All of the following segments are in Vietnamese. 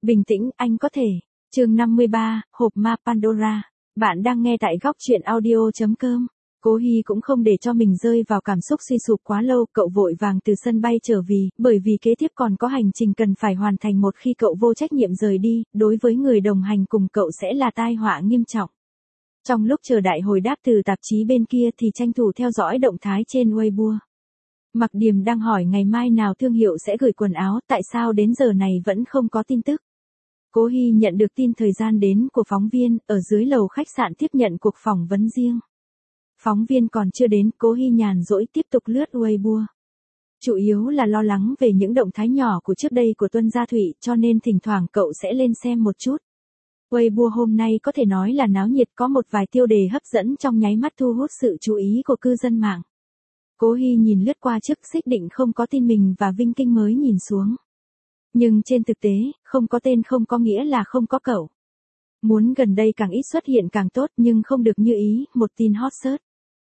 Bình tĩnh, anh có thể. Chương 53, hộp ma Pandora. Bạn đang nghe tại góc truyện audio.com. Cố Hy cũng không để cho mình rơi vào cảm xúc suy sụp quá lâu, cậu vội vàng từ sân bay trở về, bởi vì kế tiếp còn có hành trình cần phải hoàn thành. Một khi cậu vô trách nhiệm rời đi, đối với người đồng hành cùng cậu sẽ là tai họa nghiêm trọng. Trong lúc chờ đại hồi đáp từ tạp chí bên kia thì tranh thủ theo dõi động thái trên Weibo. Mặc Điềm đang hỏi ngày mai nào thương hiệu sẽ gửi quần áo, tại sao đến giờ này vẫn không có tin tức. Cố Hy nhận được tin thời gian đến của phóng viên, ở dưới lầu khách sạn tiếp nhận cuộc phỏng vấn riêng. Phóng viên còn chưa đến, Cố Hy nhàn rỗi tiếp tục lướt Weibo. Chủ yếu là lo lắng về những động thái nhỏ của trước đây của Tuân Gia Thụy, cho nên thỉnh thoảng cậu sẽ lên xem một chút. Weibo hôm nay có thể nói là náo nhiệt, có một vài tiêu đề hấp dẫn trong nháy mắt thu hút sự chú ý của cư dân mạng. Cố Hy nhìn lướt qua trước xác định không có tin mình và Vinh Kinh mới nhìn xuống. Nhưng trên thực tế, không có tên không có nghĩa là không có cậu. Muốn gần đây càng ít xuất hiện càng tốt nhưng không được như ý, một tin hot search.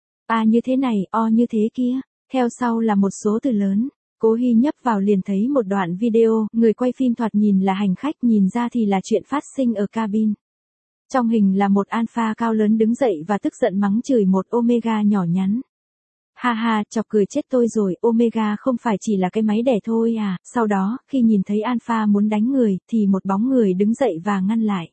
A như thế này, O như thế kia, theo sau là một số từ lớn. Cố Hy nhấp vào liền thấy một đoạn video, người quay phim thoạt nhìn là hành khách, nhìn ra thì là chuyện phát sinh ở cabin. Trong hình là một alpha cao lớn đứng dậy và tức giận mắng chửi một omega nhỏ nhắn. Ha ha, chọc cười chết tôi rồi, omega không phải chỉ là cái máy đẻ thôi à. Sau đó, khi nhìn thấy alpha muốn đánh người, thì một bóng người đứng dậy và ngăn lại.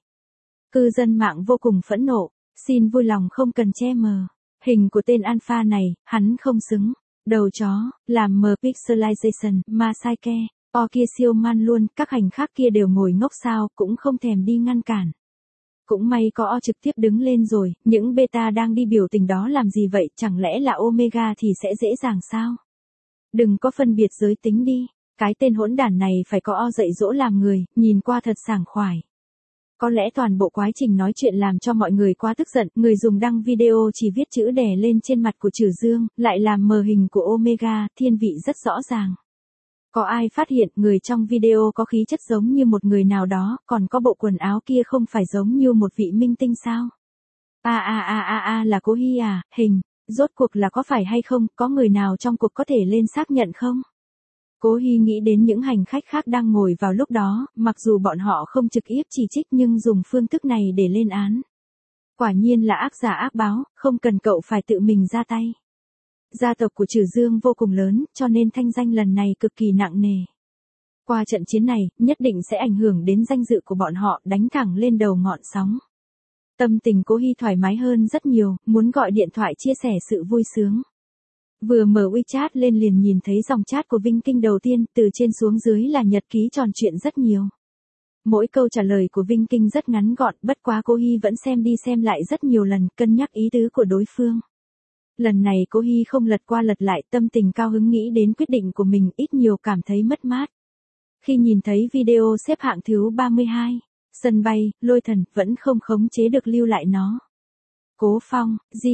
Cư dân mạng vô cùng phẫn nộ, xin vui lòng không cần che mờ. Hình của tên alpha này, hắn không xứng. Đầu chó, làm mờ pixelization, ma sai ke, O kia siêu man luôn, các hành khác kia đều ngồi ngốc sao, cũng không thèm đi ngăn cản. Cũng may có O trực tiếp đứng lên rồi, những beta đang đi biểu tình đó làm gì vậy, chẳng lẽ là omega thì sẽ dễ dàng sao? Đừng có phân biệt giới tính đi, cái tên hỗn đản này phải có O dạy dỗ làm người, nhìn qua thật sảng khoái. Có lẽ toàn bộ quá trình nói chuyện làm cho mọi người quá tức giận, người dùng đăng video chỉ viết chữ đè lên trên mặt của Trử Dương, lại làm mờ hình của omega, thiên vị rất rõ ràng. Có ai phát hiện người trong video có khí chất giống như một người nào đó, còn có bộ quần áo kia không phải giống như một vị minh tinh sao? Là Cố Hy à, hình, rốt cuộc là có phải hay không, có người nào trong cuộc có thể lên xác nhận không? Cố Hy nghĩ đến những hành khách khác đang ngồi vào lúc đó, mặc dù bọn họ không trực tiếp chỉ trích nhưng dùng phương thức này để lên án. Quả nhiên là ác giả ác báo, không cần cậu phải tự mình ra tay. Gia tộc của Trử Dương vô cùng lớn, cho nên thanh danh lần này cực kỳ nặng nề. Qua trận chiến này, nhất định sẽ ảnh hưởng đến danh dự của bọn họ, đánh thẳng lên đầu ngọn sóng. Tâm tình Cố Hy thoải mái hơn rất nhiều, muốn gọi điện thoại chia sẻ sự vui sướng. Vừa mở WeChat lên liền nhìn thấy dòng chat của Vinh Kinh đầu tiên, từ trên xuống dưới là nhật ký tròn chuyện rất nhiều. Mỗi câu trả lời của Vinh Kinh rất ngắn gọn, bất quá Cố Hy vẫn xem đi xem lại rất nhiều lần, cân nhắc ý tứ của đối phương. Lần này Cố Hy không lật qua lật lại, tâm tình cao hứng nghĩ đến quyết định của mình, ít nhiều cảm thấy mất mát. Khi nhìn thấy video xếp hạng thứ 32, sân bay, Lôi Thần, vẫn không khống chế được lưu lại nó. Cố Phong,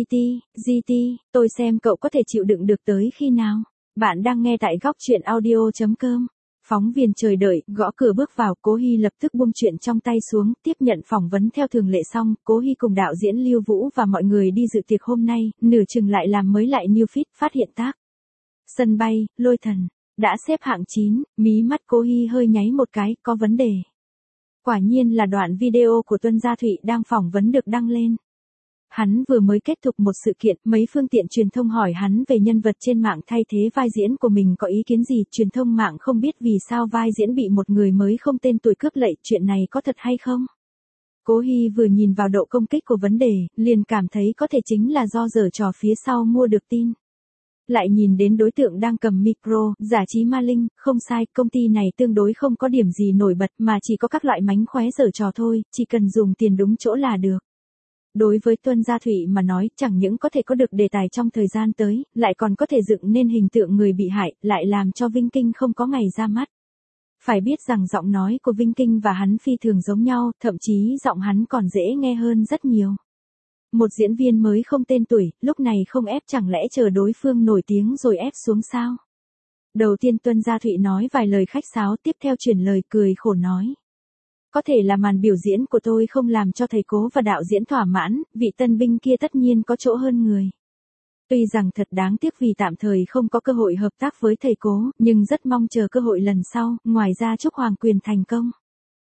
GT, tôi xem cậu có thể chịu đựng được tới khi nào. Bạn đang nghe tại góc truyện audio.com. Phóng viên chờ đợi, gõ cửa bước vào, Cố Hy lập tức buông chuyện trong tay xuống, tiếp nhận phỏng vấn theo thường lệ xong, Cố Hy cùng đạo diễn Lưu Vũ và mọi người đi dự tiệc hôm nay, nửa chừng lại làm mới lại new feed, phát hiện tác. Sân bay, Lôi Thần, đã xếp hạng 9, mí mắt Cố Hy hơi nháy một cái, có vấn đề. Quả nhiên là đoạn video của Tuân Gia Thụy đang phỏng vấn được đăng lên. Hắn vừa mới kết thúc một sự kiện, mấy phương tiện truyền thông hỏi hắn về nhân vật trên mạng thay thế vai diễn của mình có ý kiến gì, truyền thông mạng không biết vì sao vai diễn bị một người mới không tên tuổi cướp lệ, chuyện này có thật hay không? Cố Hy vừa nhìn vào độ công kích của vấn đề, liền cảm thấy có thể chính là do giở trò phía sau mua được tin. Lại nhìn đến đối tượng đang cầm micro, giả trí ma linh, không sai, công ty này tương đối không có điểm gì nổi bật mà chỉ có các loại mánh khóe giở trò thôi, chỉ cần dùng tiền đúng chỗ là được. Đối với Tuân Gia Thụy mà nói, chẳng những có thể có được đề tài trong thời gian tới, lại còn có thể dựng nên hình tượng người bị hại, lại làm cho Vinh Kinh không có ngày ra mắt. Phải biết rằng giọng nói của Vinh Kinh và hắn phi thường giống nhau, thậm chí giọng hắn còn dễ nghe hơn rất nhiều. Một diễn viên mới không tên tuổi, lúc này không ép chẳng lẽ chờ đối phương nổi tiếng rồi ép xuống sao? Đầu tiên Tuân Gia Thụy nói vài lời khách sáo, tiếp theo chuyển lời cười khổ nói. Có thể là màn biểu diễn của tôi không làm cho thầy Cố và đạo diễn thỏa mãn, vị tân binh kia tất nhiên có chỗ hơn người. Tuy rằng thật đáng tiếc vì tạm thời không có cơ hội hợp tác với thầy Cố, nhưng rất mong chờ cơ hội lần sau, ngoài ra chúc Hoàng Quyền thành công.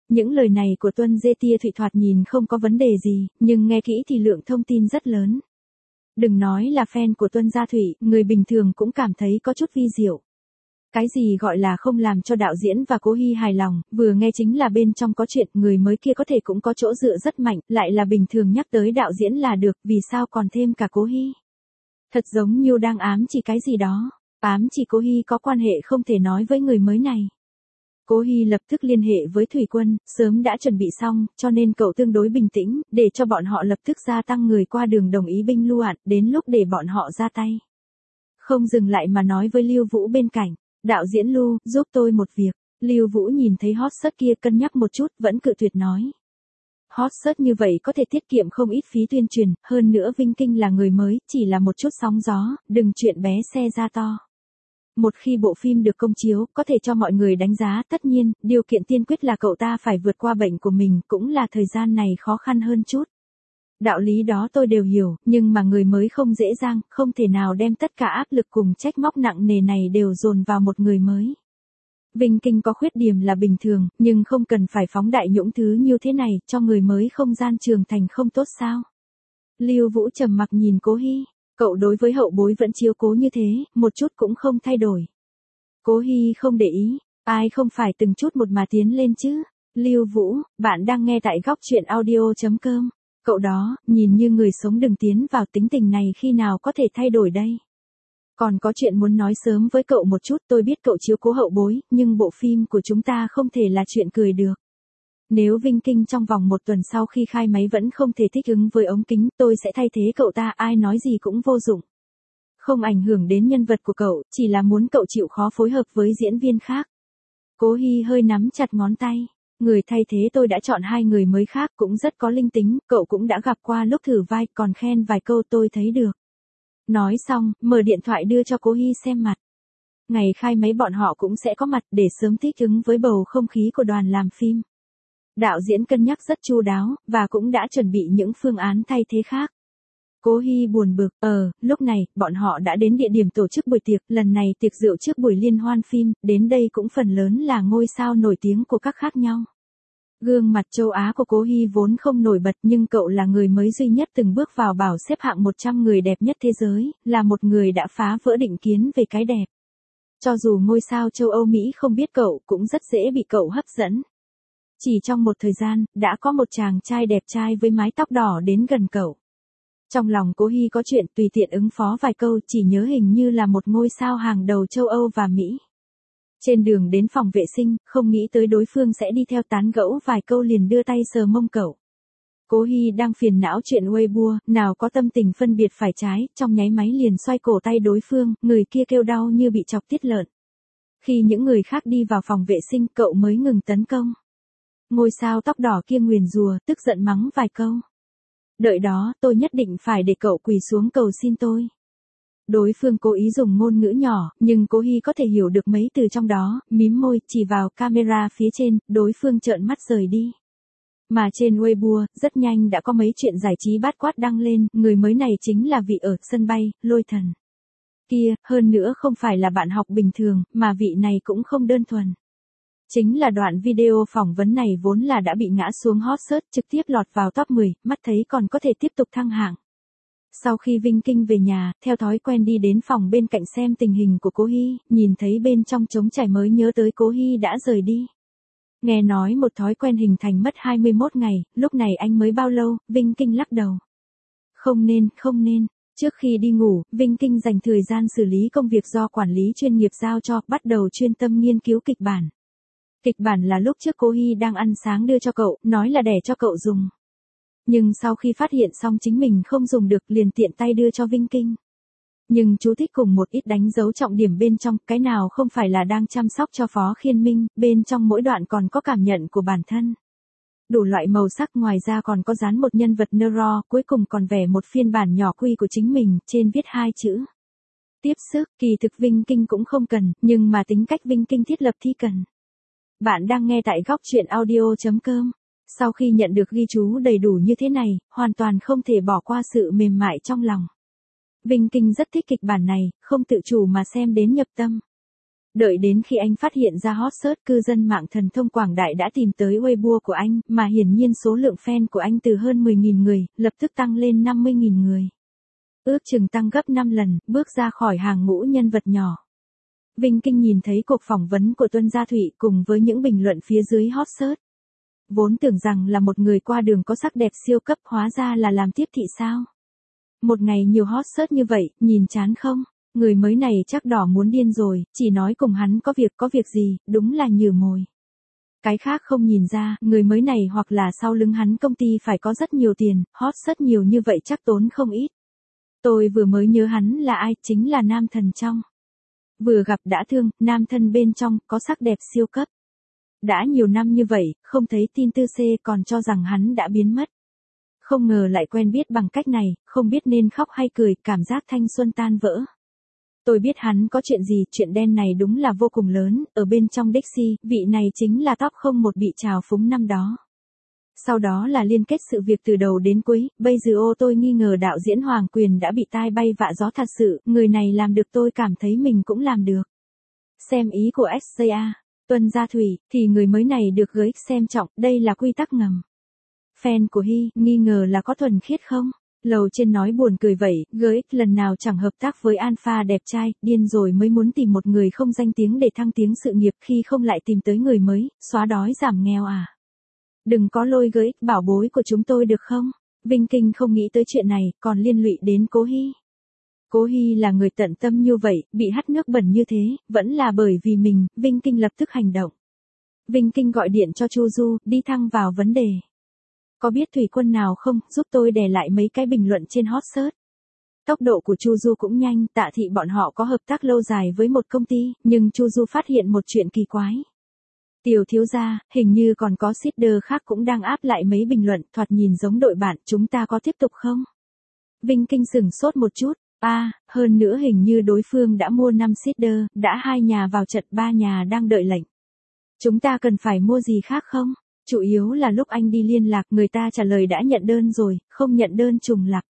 Những lời này của Tuân Dê Tia Thụy thoạt nhìn không có vấn đề gì, nhưng nghe kỹ thì lượng thông tin rất lớn. Đừng nói là fan của Tuân Gia Thụy, người bình thường cũng cảm thấy có chút vi diệu. Cái gì gọi là không làm cho đạo diễn và Cố Hy hài lòng, vừa nghe chính là bên trong có chuyện, người mới kia có thể cũng có chỗ dựa rất mạnh, lại là bình thường nhắc tới đạo diễn là được, vì sao còn thêm cả Cố Hy. Thật giống như đang ám chỉ cái gì đó, ám chỉ Cố Hy có quan hệ không thể nói với người mới này. Cố Hy lập tức liên hệ với Thủy Quân, sớm đã chuẩn bị xong, cho nên cậu tương đối bình tĩnh, để cho bọn họ lập tức gia tăng người qua đường đồng ý binh lưu ạn, đến lúc để bọn họ ra tay. Không dừng lại mà nói với Lưu Vũ bên cạnh, đạo diễn Lưu, giúp tôi một việc. Lưu Vũ nhìn thấy hot search kia cân nhắc một chút, vẫn cự tuyệt nói. Hot search như vậy có thể tiết kiệm không ít phí tuyên truyền, hơn nữa Vinh Kinh là người mới, chỉ là một chút sóng gió, đừng chuyện bé xe ra to. Một khi bộ phim được công chiếu, có thể cho mọi người đánh giá, tất nhiên, điều kiện tiên quyết là cậu ta phải vượt qua bệnh của mình, cũng là thời gian này khó khăn hơn chút. Đạo lý đó tôi đều hiểu, nhưng mà người mới không dễ dàng, không thể nào đem tất cả áp lực cùng trách móc nặng nề này đều dồn vào một người mới. Vinh Kinh có khuyết điểm là bình thường, nhưng không cần phải phóng đại những thứ như thế này, cho người mới không gian trưởng thành không tốt sao. Lưu Vũ trầm mặc nhìn Cố Hy. Cậu đối với hậu bối vẫn chiếu cố như thế, một chút cũng không thay đổi. Cố Hy không để ý, ai không phải từng chút một mà tiến lên chứ. Lưu Vũ, bạn đang nghe tại góc truyện audio.com. Cậu đó, nhìn như người sống đừng tiến vào, tính tình này khi nào có thể thay đổi đây. Còn có chuyện muốn nói sớm với cậu một chút, tôi biết cậu chiếu cố hậu bối, nhưng bộ phim của chúng ta không thể là chuyện cười được. Nếu Vinh Kinh trong vòng một tuần sau khi khai máy vẫn không thể thích ứng với ống kính, tôi sẽ thay thế cậu ta, ai nói gì cũng vô dụng. Không ảnh hưởng đến nhân vật của cậu, chỉ là muốn cậu chịu khó phối hợp với diễn viên khác. Cố Hy hơi nắm chặt ngón tay. Người thay thế tôi đã chọn 2 người mới khác, cũng rất có linh tính, cậu cũng đã gặp qua lúc thử vai, còn khen vài câu tôi thấy được. Nói xong, mở điện thoại đưa cho Cố Hy xem mặt. Ngày khai máy bọn họ cũng sẽ có mặt để sớm thích ứng với bầu không khí của đoàn làm phim. Đạo diễn cân nhắc rất chu đáo, và cũng đã chuẩn bị những phương án thay thế khác. Cố Hy buồn bực, lúc này, bọn họ đã đến địa điểm tổ chức buổi tiệc, lần này tiệc rượu trước buổi liên hoan phim, đến đây cũng phần lớn là ngôi sao nổi tiếng của các khác nhau. Gương mặt châu Á của Cố Hy vốn không nổi bật, nhưng cậu là người mới duy nhất từng bước vào bảng xếp hạng 100 người đẹp nhất thế giới, là một người đã phá vỡ định kiến về cái đẹp. Cho dù ngôi sao châu Âu Mỹ không biết cậu, cũng rất dễ bị cậu hấp dẫn. Chỉ trong một thời gian, đã có một chàng trai đẹp trai với mái tóc đỏ đến gần cậu. Trong lòng Cố Hy có chuyện, tùy tiện ứng phó vài câu, chỉ nhớ hình như là một ngôi sao hàng đầu châu Âu và Mỹ. Trên đường đến phòng vệ sinh, không nghĩ tới đối phương sẽ đi theo tán gẫu vài câu liền đưa tay sờ mông cậu. Cố Hy đang phiền não chuyện Weibo, nào có tâm tình phân biệt phải trái, trong nháy máy liền xoay cổ tay đối phương, người kia kêu đau như bị chọc tiết lợn. Khi những người khác đi vào phòng vệ sinh, cậu mới ngừng tấn công. Ngôi sao tóc đỏ kia nguyền rủa, tức giận mắng vài câu. Đợi đó, tôi nhất định phải để cậu quỳ xuống cầu xin tôi. Đối phương cố ý dùng ngôn ngữ nhỏ, nhưng Cố Hy có thể hiểu được mấy từ trong đó, mím môi, chỉ vào camera phía trên, đối phương trợn mắt rời đi. Mà trên Weibo, rất nhanh đã có mấy chuyện giải trí bát quát đăng lên, người mới này chính là vị ở sân bay, Lôi Thần. Kia, hơn nữa không phải là bạn học bình thường, mà vị này cũng không đơn thuần. Chính là đoạn video phỏng vấn này vốn là đã bị ngã xuống hot search, trực tiếp lọt vào top 10, mắt thấy còn có thể tiếp tục thăng hạng. Sau khi Vinh Kinh về nhà, theo thói quen đi đến phòng bên cạnh xem tình hình của Cố Hy, nhìn thấy bên trong trống trải mới nhớ tới Cố Hy đã rời đi. Nghe nói một thói quen hình thành mất 21 ngày, lúc này anh mới bao lâu, Vinh Kinh lắc đầu. Không nên. Trước khi đi ngủ, Vinh Kinh dành thời gian xử lý công việc do quản lý chuyên nghiệp giao cho, bắt đầu chuyên tâm nghiên cứu kịch bản. Kịch bản là lúc trước Cố Hy đang ăn sáng đưa cho cậu, nói là để cho cậu dùng. Nhưng sau khi phát hiện xong chính mình không dùng được liền tiện tay đưa cho Vinh Kinh. Nhưng chú thích cùng một ít đánh dấu trọng điểm bên trong, cái nào không phải là đang chăm sóc cho Phó Khiên Minh, bên trong mỗi đoạn còn có cảm nhận của bản thân. Đủ loại màu sắc, ngoài ra còn có dán một nhân vật neuro, cuối cùng còn vẽ một phiên bản nhỏ quy của chính mình, trên viết 2 chữ. Tiếp sức, kỳ thực Vinh Kinh cũng không cần, nhưng mà tính cách Vinh Kinh thiết lập thì cần. Bạn đang nghe tại góc truyện audio.com. Sau khi nhận được ghi chú đầy đủ như thế này, hoàn toàn không thể bỏ qua sự mềm mại trong lòng. Vinh Kinh rất thích kịch bản này, không tự chủ mà xem đến nhập tâm. Đợi đến khi anh phát hiện ra hot search, cư dân mạng thần thông quảng đại đã tìm tới Weibo của anh, mà hiển nhiên số lượng fan của anh từ hơn 10.000 người, lập tức tăng lên 50.000 người. Ước chừng tăng gấp 5 lần, bước ra khỏi hàng ngũ nhân vật nhỏ. Vinh Kinh nhìn thấy cuộc phỏng vấn của Tuân Gia Thụy cùng với những bình luận phía dưới hot search. Vốn tưởng rằng là một người qua đường có sắc đẹp siêu cấp, hóa ra là làm tiếp thị sao. Một ngày nhiều hot search như vậy, nhìn chán không? Người mới này chắc đỏ muốn điên rồi, chỉ nói cùng hắn có việc gì, đúng là nhử mồi. Cái khác không nhìn ra, người mới này hoặc là sau lưng hắn công ty phải có rất nhiều tiền, hot search nhiều như vậy chắc tốn không ít. Tôi vừa mới nhớ hắn là ai, chính là nam thần trong. Vừa gặp đã thương, nam thân bên trong, có sắc đẹp siêu cấp. Đã nhiều năm như vậy, không thấy tin tư C còn cho rằng hắn đã biến mất. Không ngờ lại quen biết bằng cách này, không biết nên khóc hay cười, cảm giác thanh xuân tan vỡ. Tôi biết hắn có chuyện gì, chuyện đen này đúng là vô cùng lớn, ở bên trong Dixie, vị này chính là top 01 bị trào phúng năm đó. Sau đó là liên kết sự việc từ đầu đến cuối, bây giờ tôi nghi ngờ đạo diễn Hoàng Quyền đã bị tai bay vạ gió thật sự, người này làm được tôi cảm thấy mình cũng làm được. Xem ý của SJA, Tuân Gia Thủy, thì người mới này được GX xem trọng, đây là quy tắc ngầm. Fan của Hy, nghi ngờ là có thuần khiết không? Lầu trên nói buồn cười vậy, GX lần nào chẳng hợp tác với Alpha đẹp trai, điên rồi mới muốn tìm một người không danh tiếng để thăng tiếng sự nghiệp, khi không lại tìm tới người mới, xóa đói giảm nghèo à. Đừng có lôi GX bảo bối của chúng tôi được không? Vinh Kinh không nghĩ tới chuyện này, còn liên lụy đến Cố Hy. Cố Hy là người tận tâm như vậy, bị hắt nước bẩn như thế, vẫn là bởi vì mình, Vinh Kinh lập tức hành động. Vinh Kinh gọi điện cho Chu Du, đi thẳng vào vấn đề. Có biết thủy quân nào không, giúp tôi đè lại mấy cái bình luận trên hot search. Tốc độ của Chu Du cũng nhanh, Tạ Thị bọn họ có hợp tác lâu dài với một công ty, nhưng Chu Du phát hiện một chuyện kỳ quái. Tiểu thiếu gia, hình như còn có seeder khác cũng đang áp lại mấy bình luận, thoạt nhìn giống đội bạn, chúng ta có tiếp tục không? Vinh Kinh sửng sốt một chút, hơn nữa hình như đối phương đã mua 5 seeder, đã 2 nhà vào trận, 3 nhà đang đợi lệnh. Chúng ta cần phải mua gì khác không? Chủ yếu là lúc anh đi liên lạc người ta trả lời đã nhận đơn rồi, không nhận đơn trùng lặp.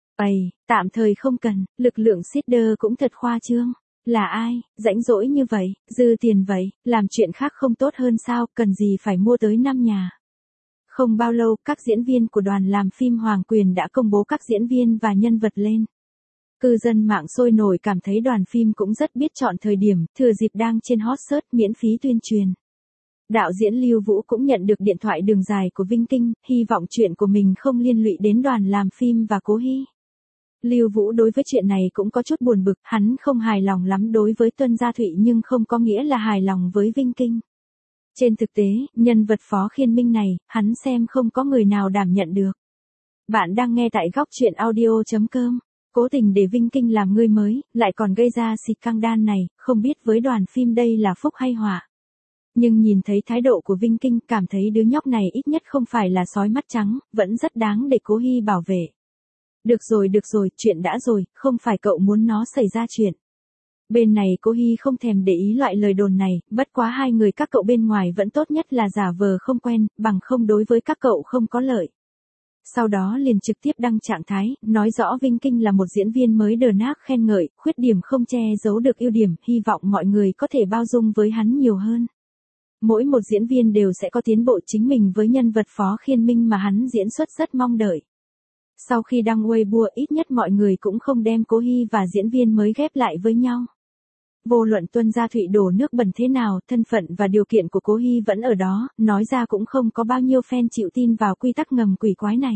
Tạm thời không cần, lực lượng seeder cũng thật khoa trương. Là ai, rãnh rỗi như vậy, dư tiền vậy, làm chuyện khác không tốt hơn sao, cần gì phải mua tới 5 nhà. Không bao lâu, các diễn viên của đoàn làm phim Hoàng Quyền đã công bố các diễn viên và nhân vật lên. Cư dân mạng sôi nổi cảm thấy đoàn phim cũng rất biết chọn thời điểm, thừa dịp đang trên hot search miễn phí tuyên truyền. Đạo diễn Lưu Vũ cũng nhận được điện thoại đường dài của Vinh Kinh, hy vọng chuyện của mình không liên lụy đến đoàn làm phim và Cố Hy. Lưu Vũ đối với chuyện này cũng có chút buồn bực, hắn không hài lòng lắm đối với Tuân Gia Thụy nhưng không có nghĩa là hài lòng với Vinh Kinh. Trên thực tế, nhân vật Phó Khiên Minh này, hắn xem không có người nào đảm nhận được. Bạn đang nghe tại góc truyện audio.com. Cố tình để Vinh Kinh làm người mới, lại còn gây ra scandal này, không biết với đoàn phim đây là phúc hay họa. Nhưng nhìn thấy thái độ của Vinh Kinh, cảm thấy đứa nhóc này ít nhất không phải là sói mắt trắng, vẫn rất đáng để Cố Hy bảo vệ. Được rồi, chuyện đã rồi, không phải cậu muốn nó xảy ra chuyện. Bên này Cố Hy không thèm để ý loại lời đồn này, bất quá hai người các cậu bên ngoài vẫn tốt nhất là giả vờ không quen, bằng không đối với các cậu không có lợi. Sau đó liền trực tiếp đăng trạng thái, nói rõ Vinh Kinh là một diễn viên mới đờ nác khen ngợi, khuyết điểm không che giấu được ưu điểm, hy vọng mọi người có thể bao dung với hắn nhiều hơn. Mỗi một diễn viên đều sẽ có tiến bộ chính mình với nhân vật Phó Khiên Minh mà hắn diễn xuất rất mong đợi. Sau khi đăng Weibo ít nhất mọi người cũng không đem Cố Hy và diễn viên mới ghép lại với nhau. Vô luận Tuân Gia Thụy đổ nước bẩn thế nào, thân phận và điều kiện của Cố Hy vẫn ở đó, nói ra cũng không có bao nhiêu fan chịu tin vào quy tắc ngầm quỷ quái này.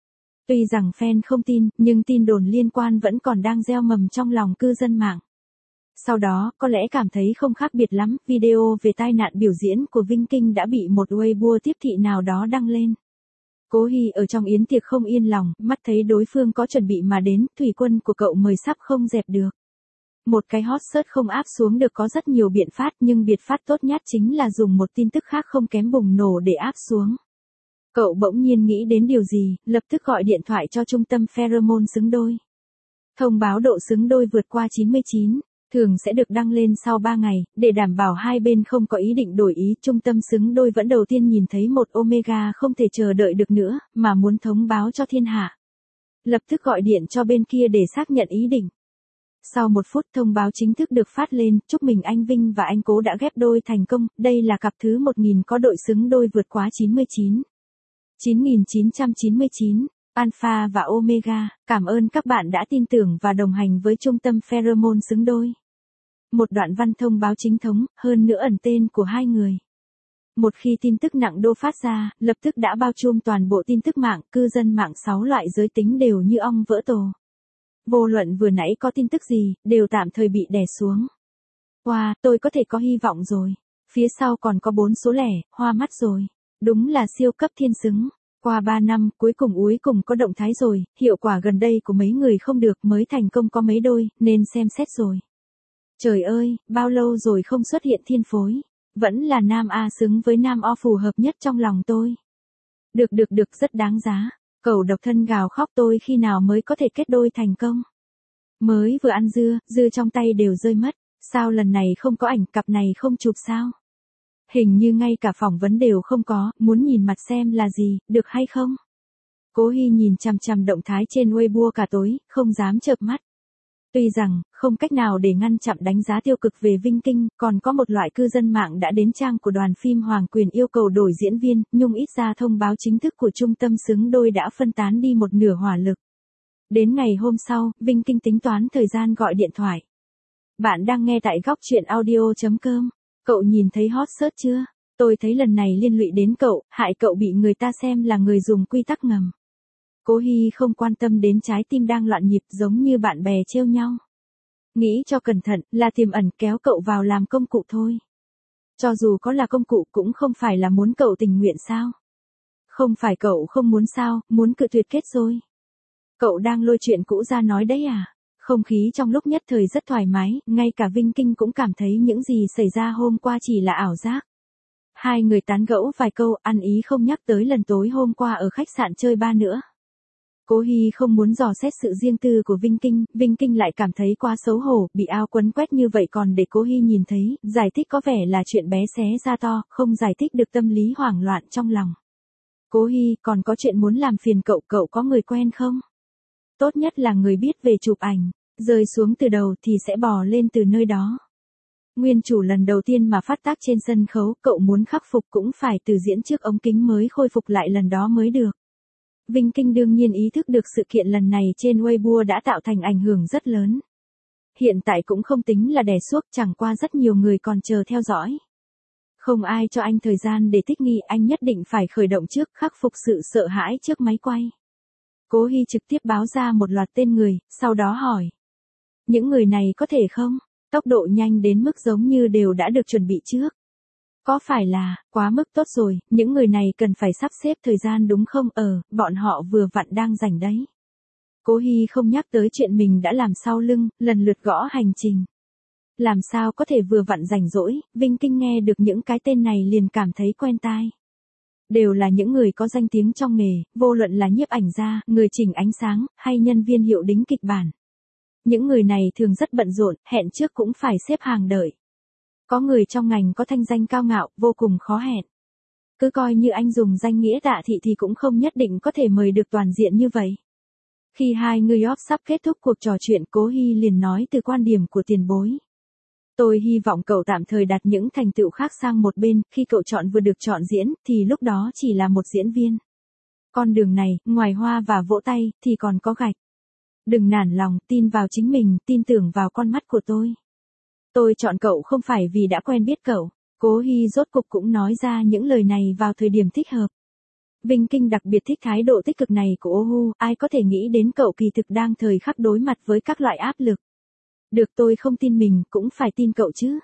Tuy rằng fan không tin, nhưng tin đồn liên quan vẫn còn đang gieo mầm trong lòng cư dân mạng. Sau đó, có lẽ cảm thấy không khác biệt lắm, video về tai nạn biểu diễn của Vinh Kinh đã bị một Weibo tiếp thị nào đó đăng lên. Cố Hy ở trong yến tiệc không yên lòng, mắt thấy đối phương có chuẩn bị mà đến, thủy quân của cậu mời sắp không dẹp được. Một cái hot search không áp xuống được có rất nhiều biện pháp nhưng biện pháp tốt nhất chính là dùng một tin tức khác không kém bùng nổ để áp xuống. Cậu bỗng nhiên nghĩ đến điều gì, lập tức gọi điện thoại cho trung tâm pheromone xứng đôi. Thông báo độ xứng đôi vượt qua 99, thường sẽ được đăng lên sau 3 ngày, để đảm bảo hai bên không có ý định đổi ý. Trung tâm xứng đôi vẫn đầu tiên nhìn thấy một Omega không thể chờ đợi được nữa, mà muốn thông báo cho thiên hạ. Lập tức gọi điện cho bên kia để xác nhận ý định. Sau 1 phút thông báo chính thức được phát lên, chúc mừng anh Vinh và anh Cố đã ghép đôi thành công, đây là cặp thứ 1000 có đội xứng đôi vượt quá 99.999, Alpha và Omega, cảm ơn các bạn đã tin tưởng và đồng hành với trung tâm Pheromone xứng đôi. Một đoạn văn thông báo chính thống, hơn nữa ẩn tên của hai người. Một khi tin tức nặng đô phát ra, lập tức đã bao trùm toàn bộ tin tức mạng, cư dân mạng 6 loại giới tính đều như ong vỡ tổ. Vô luận vừa nãy có tin tức gì, đều tạm thời bị đè xuống. Wow, tôi có thể có hy vọng rồi. Phía sau còn có 4 số lẻ, hoa mắt rồi. Đúng là siêu cấp thiên xứng. Qua 3 năm, cuối cùng có động thái rồi, hiệu quả gần đây của mấy người không được mới thành công có mấy đôi, nên xem xét rồi. Trời ơi, bao lâu rồi không xuất hiện thiên phối. Vẫn là nam A xứng với nam O phù hợp nhất trong lòng tôi. Được, rất đáng giá. Cậu độc thân gào khóc tôi khi nào mới có thể kết đôi thành công. Mới vừa ăn dưa trong tay đều rơi mất. Sao lần này không có ảnh, cặp này không chụp sao? Hình như ngay cả phỏng vấn đều không có, muốn nhìn mặt xem là gì, được hay không? Cố Hi nhìn chằm chằm động thái trên Weibo cả tối, không dám chợp mắt. Tuy rằng, không cách nào để ngăn chặn đánh giá tiêu cực về Vinh Kinh, còn có một loại cư dân mạng đã đến trang của đoàn phim Hoàng Quyền yêu cầu đổi diễn viên, nhưng ít ra thông báo chính thức của trung tâm xứng đôi đã phân tán đi một nửa hỏa lực. Đến ngày hôm sau, Vinh Kinh tính toán thời gian gọi điện thoại. Bạn đang nghe tại góc truyện audio.com. Cậu nhìn thấy hot search chưa? Tôi thấy lần này liên lụy đến cậu, hại cậu bị người ta xem là người dùng quy tắc ngầm. Cố Hi không quan tâm đến trái tim đang loạn nhịp giống như bạn bè trêu nhau. Nghĩ cho cẩn thận là tiềm ẩn kéo cậu vào làm công cụ thôi. Cho dù có là công cụ cũng không phải là muốn cậu tình nguyện sao? Không phải cậu không muốn sao, muốn cự tuyệt kết rồi. Cậu đang lôi chuyện cũ ra nói đấy à? Không khí trong lúc nhất thời rất thoải mái, ngay cả Vinh Kinh cũng cảm thấy những gì xảy ra hôm qua chỉ là ảo giác. Hai người tán gẫu vài câu, ăn ý không nhắc tới lần tối hôm qua ở khách sạn chơi ba nữa. Cố Hi không muốn dò xét sự riêng tư của Vinh Kinh lại cảm thấy quá xấu hổ, bị áo quấn quét như vậy còn để Cố Hi nhìn thấy, giải thích có vẻ là chuyện bé xé ra to, không giải thích được tâm lý hoảng loạn trong lòng. Cố Hi, còn có chuyện muốn làm phiền cậu, cậu có người quen không? Tốt nhất là người biết về chụp ảnh, rơi xuống từ đầu thì sẽ bò lên từ nơi đó. Nguyên chủ lần đầu tiên mà phát tác trên sân khấu, cậu muốn khắc phục cũng phải từ diễn trước ống kính mới khôi phục lại lần đó mới được. Vinh Kinh đương nhiên ý thức được sự kiện lần này trên Weibo đã tạo thành ảnh hưởng rất lớn. Hiện tại cũng không tính là đè xuốc, chẳng qua rất nhiều người còn chờ theo dõi. Không ai cho anh thời gian để thích nghi, anh nhất định phải khởi động trước, khắc phục sự sợ hãi trước máy quay. Cố Hi trực tiếp báo ra một loạt tên người, sau đó hỏi. Những người này có thể không? Tốc độ nhanh đến mức giống như đều đã được chuẩn bị trước. Có phải là, quá mức tốt rồi, những người này cần phải sắp xếp thời gian đúng không? Bọn họ vừa vặn đang rảnh đấy. Cố Hi không nhắc tới chuyện mình đã làm sau lưng, lần lượt gõ hành trình. Làm sao có thể vừa vặn rảnh rỗi, Vinh Kinh nghe được những cái tên này liền cảm thấy quen tai. Đều là những người có danh tiếng trong nghề, vô luận là nhiếp ảnh gia, người chỉnh ánh sáng, hay nhân viên hiệu đính kịch bản. Những người này thường rất bận rộn, hẹn trước cũng phải xếp hàng đợi. Có người trong ngành có thanh danh cao ngạo, vô cùng khó hẹn. Cứ coi như anh dùng danh nghĩa Tạ Thị thì cũng không nhất định có thể mời được toàn diện như vậy. Khi hai người off sắp kết thúc cuộc trò chuyện, Cố Hi liền nói từ quan điểm của tiền bối. Tôi hy vọng cậu tạm thời đặt những thành tựu khác sang một bên, khi cậu chọn vừa được chọn diễn, thì lúc đó chỉ là một diễn viên. Con đường này, ngoài hoa và vỗ tay, thì còn có gạch. Đừng nản lòng, tin vào chính mình, tin tưởng vào con mắt của tôi. Tôi chọn cậu không phải vì đã quen biết cậu. Cố Hi rốt cục cũng nói ra những lời này vào thời điểm thích hợp. Vinh Kinh đặc biệt thích thái độ tích cực này của Ohu, ai có thể nghĩ đến cậu kỳ thực đang thời khắc đối mặt với các loại áp lực. Được, tôi không tin mình, cũng phải tin cậu chứ.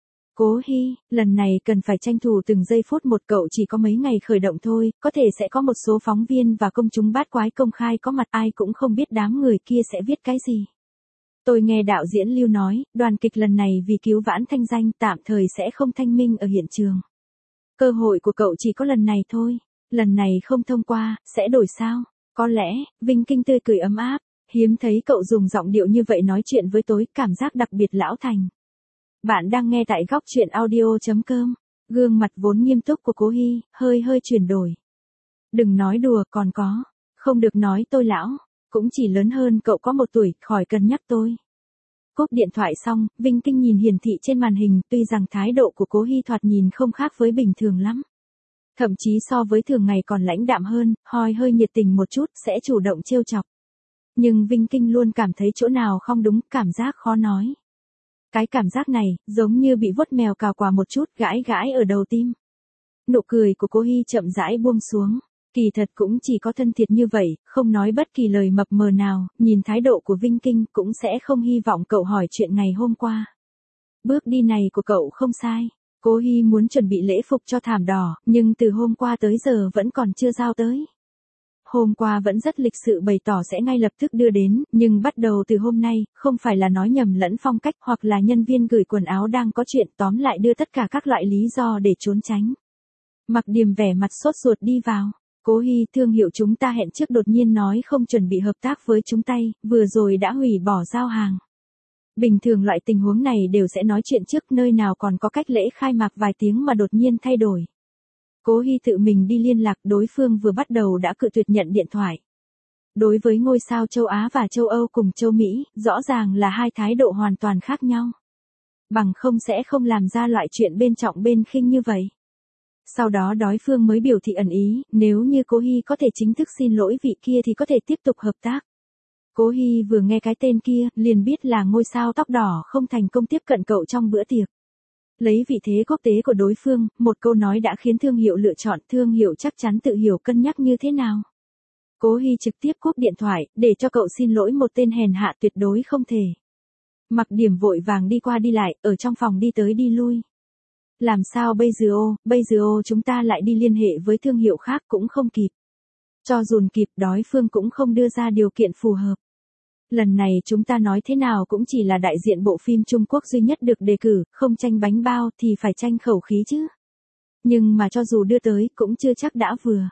Cố Hi, lần này cần phải tranh thủ từng giây phút một, cậu chỉ có mấy ngày khởi động thôi, có thể sẽ có một số phóng viên và công chúng bát quái công khai có mặt, ai cũng không biết đám người kia sẽ viết cái gì. Tôi nghe đạo diễn Lưu nói, đoàn kịch lần này vì cứu vãn thanh danh tạm thời sẽ không thanh minh ở hiện trường. Cơ hội của cậu chỉ có lần này thôi, lần này không thông qua, sẽ đổi sao? Có lẽ, Vinh Kinh tươi cười ấm áp, hiếm thấy cậu dùng giọng điệu như vậy nói chuyện với tôi, cảm giác đặc biệt lão thành. Bạn đang nghe tại góc truyện audio.com, gương mặt vốn nghiêm túc của Cố Hi, hơi chuyển đổi. Đừng nói đùa, còn có, không được nói tôi lão, cũng chỉ lớn hơn cậu có 1 tuổi, khỏi cân nhắc tôi. Cúp điện thoại xong, Vinh Kinh nhìn hiển thị trên màn hình, tuy rằng thái độ của Cố Hi thoạt nhìn không khác với bình thường lắm. Thậm chí so với thường ngày còn lãnh đạm hơn, hơi nhiệt tình một chút, sẽ chủ động trêu chọc. Nhưng Vinh Kinh luôn cảm thấy chỗ nào không đúng, cảm giác khó nói. Cái cảm giác này, giống như bị vuốt mèo cào quà một chút, gãi gãi ở đầu tim. Nụ cười của Cố Hi chậm rãi buông xuống. Kỳ thật cũng chỉ có thân thiệt như vậy, không nói bất kỳ lời mập mờ nào, nhìn thái độ của Vinh Kinh cũng sẽ không hy vọng cậu hỏi chuyện ngày hôm qua. Bước đi này của cậu không sai. Cố Hi muốn chuẩn bị lễ phục cho thảm đỏ, nhưng từ hôm qua tới giờ vẫn còn chưa giao tới. Hôm qua vẫn rất lịch sự bày tỏ sẽ ngay lập tức đưa đến, nhưng bắt đầu từ hôm nay, không phải là nói nhầm lẫn phong cách hoặc là nhân viên gửi quần áo đang có chuyện, tóm lại đưa tất cả các loại lý do để trốn tránh. Mặc Điềm vẻ mặt sốt ruột đi vào. Cố Hi, thương hiệu chúng ta hẹn trước đột nhiên nói không chuẩn bị hợp tác với chúng ta, vừa rồi đã hủy bỏ giao hàng. Bình thường loại tình huống này đều sẽ nói chuyện trước, nơi nào còn có cách lễ khai mạc vài tiếng mà đột nhiên thay đổi. Cố Hi tự mình đi liên lạc, đối phương vừa bắt đầu đã cự tuyệt nhận điện thoại. Đối với ngôi sao châu Á và châu Âu cùng châu Mỹ, rõ ràng là hai thái độ hoàn toàn khác nhau. Bằng không sẽ không làm ra loại chuyện bên trọng bên khinh như vậy. Sau đó đối phương mới biểu thị ẩn ý, nếu như Cố Hi có thể chính thức xin lỗi vị kia thì có thể tiếp tục hợp tác. Cố Hi vừa nghe cái tên kia, liền biết là ngôi sao tóc đỏ không thành công tiếp cận cậu trong bữa tiệc. Lấy vị thế quốc tế của đối phương, một câu nói đã khiến thương hiệu lựa chọn, thương hiệu chắc chắn tự hiểu cân nhắc như thế nào. Cố Hi trực tiếp cúp điện thoại, để cho cậu xin lỗi một tên hèn hạ tuyệt đối không thể. Mặc Điểm vội vàng đi qua đi lại, ở trong phòng đi tới đi lui. Làm sao bây giờ chúng ta lại đi liên hệ với thương hiệu khác cũng không kịp. Cho dùn kịp, đối phương cũng không đưa ra điều kiện phù hợp. Lần này chúng ta nói thế nào cũng chỉ là đại diện bộ phim Trung Quốc duy nhất được đề cử, không tranh bánh bao thì phải tranh khẩu khí chứ. Nhưng mà cho dù đưa tới cũng chưa chắc đã vừa.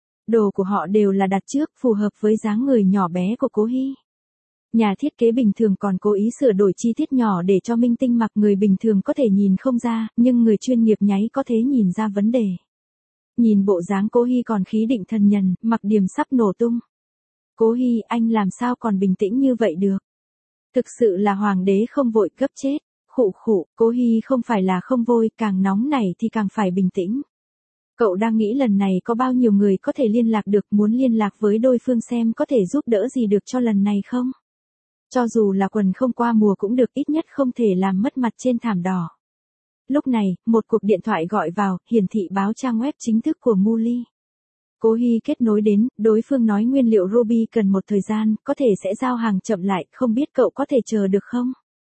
Đồ của họ đều là đặt trước, phù hợp với dáng người nhỏ bé của Cố Hi. Nhà thiết kế bình thường còn cố ý sửa đổi chi tiết nhỏ để cho minh tinh mặc, người bình thường có thể nhìn không ra, nhưng người chuyên nghiệp nháy có thể nhìn ra vấn đề. Nhìn bộ dáng Cố Hi còn khí định thần nhàn, Mặc Điềm sắp nổ tung. Cố Hi, anh làm sao còn bình tĩnh như vậy được? Thực sự là hoàng đế không vội gấp chết. Khụ, Cố Hi không phải là không vội, càng nóng này thì càng phải bình tĩnh. Cậu đang nghĩ lần này có bao nhiêu người có thể liên lạc được, muốn liên lạc với đối phương xem có thể giúp đỡ gì được cho lần này không? Cho dù là quần không qua mùa cũng được, ít nhất không thể làm mất mặt trên thảm đỏ. Lúc này, một cuộc điện thoại gọi vào, hiển thị báo trang web chính thức của Muli. Cố Hi kết nối đến, đối phương nói nguyên liệu ruby cần một thời gian, có thể sẽ giao hàng chậm lại, không biết cậu có thể chờ được không?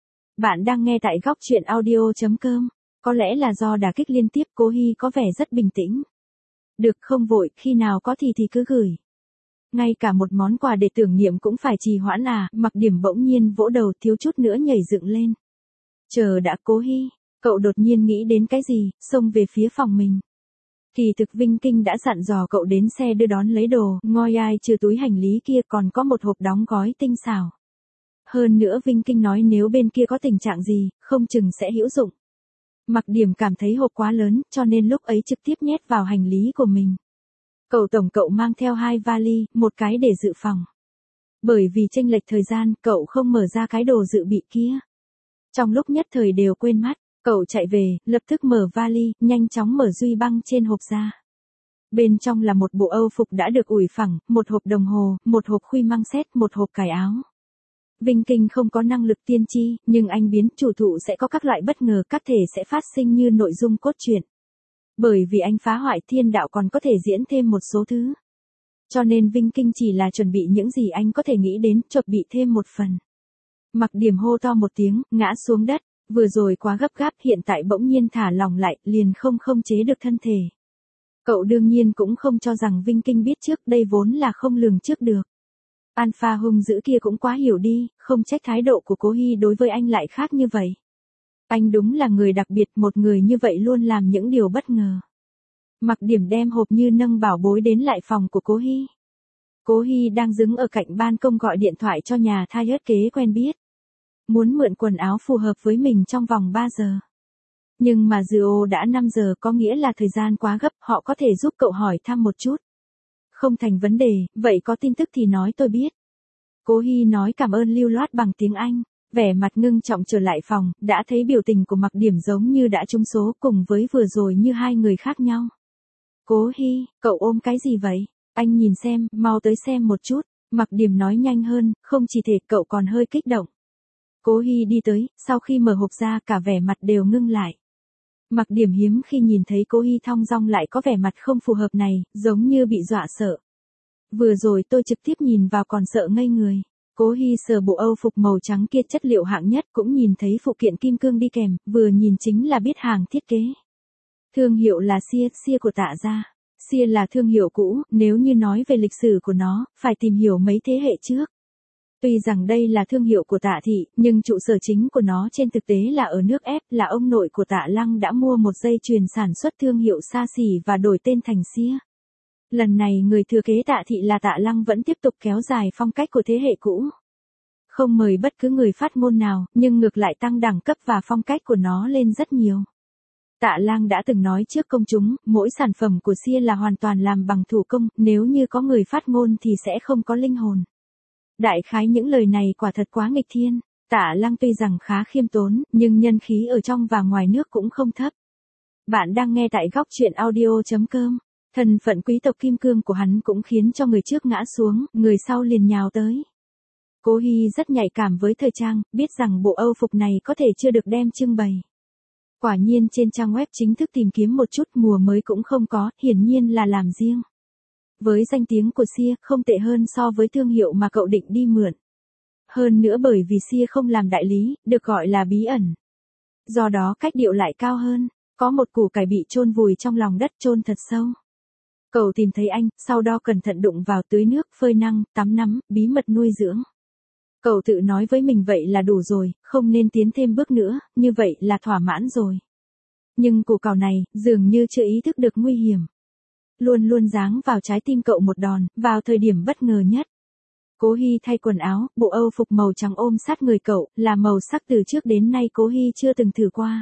Bạn đang nghe tại góc truyện audio.com. Có lẽ là do đả kích liên tiếp, Cố Hi có vẻ rất bình tĩnh. Được, không vội, khi nào có thì cứ gửi. Ngay cả một món quà để tưởng niệm cũng phải trì hoãn à? Mặc Điểm bỗng nhiên vỗ đầu, thiếu chút nữa nhảy dựng lên. Chờ đã Cố Hi, cậu đột nhiên nghĩ đến cái gì, xông về phía phòng mình. Kỳ thực Vinh Kinh đã dặn dò cậu đến xe đưa đón lấy đồ, ngoi ai trừ túi hành lý kia còn có một hộp đóng gói tinh xảo. Hơn nữa Vinh Kinh nói nếu bên kia có tình trạng gì, không chừng sẽ hữu dụng. Mặc Điểm cảm thấy hộp quá lớn, cho nên lúc ấy trực tiếp nhét vào hành lý của mình. Cậu mang theo 2 vali, một cái để dự phòng. Bởi vì chênh lệch thời gian, cậu không mở ra cái đồ dự bị kia. Trong lúc nhất thời đều quên mất, cậu chạy về, lập tức mở vali, nhanh chóng mở duy băng trên hộp ra. Bên trong là một bộ Âu phục đã được ủi phẳng, một hộp đồng hồ, một hộp khuy măng xét, một hộp cài áo. Vinh Kinh không có năng lực tiên tri, nhưng anh biến chủ thụ sẽ có các loại bất ngờ, các thể sẽ phát sinh như nội dung cốt truyện. Bởi vì anh phá hoại thiên đạo còn có thể diễn thêm một số thứ. Cho nên Vinh Kinh chỉ là chuẩn bị những gì anh có thể nghĩ đến, chuẩn bị thêm một phần. Mặc Điểm hô to một tiếng, ngã xuống đất, vừa rồi quá gấp gáp, hiện tại bỗng nhiên thả lỏng lại, liền không chế được thân thể. Cậu đương nhiên cũng không cho rằng Vinh Kinh biết trước, đây vốn là không lường trước được. Alpha hung dữ kia cũng quá hiểu đi, không trách thái độ của Cố Hi đối với anh lại khác như vậy. Anh đúng là người đặc biệt, một người như vậy luôn làm những điều bất ngờ. Mặc Điểm đem hộp như nâng bảo bối đến lại phòng của Cố Hi. Cố Hi đang đứng ở cạnh ban công gọi điện thoại cho nhà thai ớt kế quen biết. Muốn mượn quần áo phù hợp với mình trong vòng 3 giờ. Nhưng mà dự đã 5 giờ, có nghĩa là thời gian quá gấp, họ có thể giúp cậu hỏi thăm một chút. Không thành vấn đề, vậy có tin tức thì nói tôi biết. Cố Hi nói cảm ơn lưu loát bằng tiếng Anh. Vẻ mặt ngưng trọng trở lại phòng, đã thấy biểu tình của Mặc Điểm giống như đã trúng số cùng với vừa rồi như hai người khác nhau. Cố Hi, cậu ôm cái gì vậy? Anh nhìn xem, mau tới xem một chút. Mặc Điểm nói nhanh hơn, không chỉ thể cậu còn hơi kích động. Cố Hi đi tới, sau khi mở hộp ra cả vẻ mặt đều ngưng lại. Mặc Điểm hiếm khi nhìn thấy Cố Hi thong dong lại có vẻ mặt không phù hợp này, giống như bị dọa sợ. Vừa rồi tôi trực tiếp nhìn vào còn sợ ngây người. Cố Hi sờ bộ Âu phục màu trắng kia chất liệu hạng nhất cũng nhìn thấy phụ kiện kim cương đi kèm, vừa nhìn chính là biết hàng thiết kế. Thương hiệu là Sia của Tạ gia. Sia là thương hiệu cũ, nếu như nói về lịch sử của nó, phải tìm hiểu mấy thế hệ trước. Tuy rằng đây là thương hiệu của Tạ thị, nhưng trụ sở chính của nó trên thực tế là ở nước Ép, là ông nội của Tạ Lăng đã mua một dây chuyền sản xuất thương hiệu xa xỉ và đổi tên thành Sia. Lần này người thừa kế Tạ thị là Tạ Lăng vẫn tiếp tục kéo dài phong cách của thế hệ cũ. Không mời bất cứ người phát ngôn nào, nhưng ngược lại tăng đẳng cấp và phong cách của nó lên rất nhiều. Tạ Lang đã từng nói trước công chúng, mỗi sản phẩm của Sia là hoàn toàn làm bằng thủ công, nếu như có người phát ngôn thì sẽ không có linh hồn. Đại khái những lời này quả thật quá nghịch thiên. Tạ Lang tuy rằng khá khiêm tốn, nhưng nhân khí ở trong và ngoài nước cũng không thấp. Bạn đang nghe tại góc truyện audio.com. Thân phận quý tộc kim cương của hắn cũng khiến cho người trước ngã xuống, người sau liền nhào tới. Cố Hi rất nhạy cảm với thời trang, biết rằng bộ Âu phục này có thể chưa được đem trưng bày. Quả nhiên trên trang web chính thức tìm kiếm một chút mùa mới cũng không có, hiển nhiên là làm riêng. Với danh tiếng của Sia không tệ hơn so với thương hiệu mà cậu định đi mượn. Hơn nữa bởi vì Sia không làm đại lý, được gọi là bí ẩn. Do đó cách điệu lại cao hơn, có một củ cải bị chôn vùi trong lòng đất chôn thật sâu. Cậu tìm thấy anh, sau đó cẩn thận đụng vào tưới nước, phơi nắng, tắm nắng, bí mật nuôi dưỡng. Cậu tự nói với mình vậy là đủ rồi, không nên tiến thêm bước nữa, như vậy là thỏa mãn rồi. Nhưng củ cào này, dường như chưa ý thức được nguy hiểm. Luôn luôn giáng vào trái tim cậu một đòn, vào thời điểm bất ngờ nhất. Cố Hi thay quần áo, bộ Âu phục màu trắng ôm sát người cậu, là màu sắc từ trước đến nay Cố Hi chưa từng thử qua.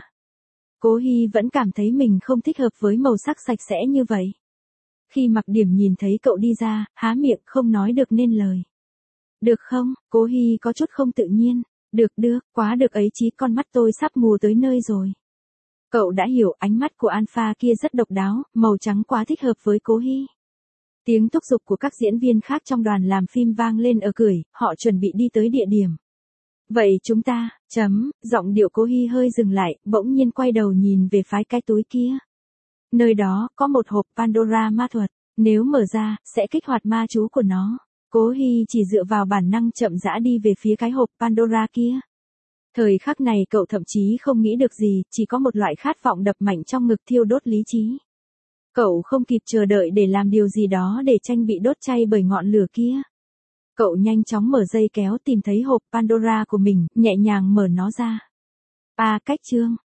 Cố Hi vẫn cảm thấy mình không thích hợp với màu sắc sạch sẽ như vậy. Khi Mặc Điểm nhìn thấy cậu đi ra, há miệng không nói được nên lời. Được không? Cố Hi có chút không tự nhiên. Được, quá được ấy chí, con mắt tôi sắp mù tới nơi rồi. Cậu đã hiểu ánh mắt của Alpha kia rất độc đáo, màu trắng quá thích hợp với Cố Hi. Tiếng thúc giục của các diễn viên khác trong đoàn làm phim vang lên ở cười, họ chuẩn bị đi tới địa điểm. Vậy chúng ta, giọng điệu Cố Hi hơi dừng lại, bỗng nhiên quay đầu nhìn về phía cái túi kia. Nơi đó, có một hộp Pandora ma thuật, nếu mở ra, sẽ kích hoạt ma chú của nó. Cố Hi chỉ dựa vào bản năng chậm rãi đi về phía cái hộp Pandora kia. Thời khắc này cậu thậm chí không nghĩ được gì, chỉ có một loại khát vọng đập mạnh trong ngực thiêu đốt lý trí. Cậu không kịp chờ đợi để làm điều gì đó để tranh bị đốt cháy bởi ngọn lửa kia. Cậu nhanh chóng mở dây kéo tìm thấy hộp Pandora của mình, nhẹ nhàng mở nó ra. Cách chương,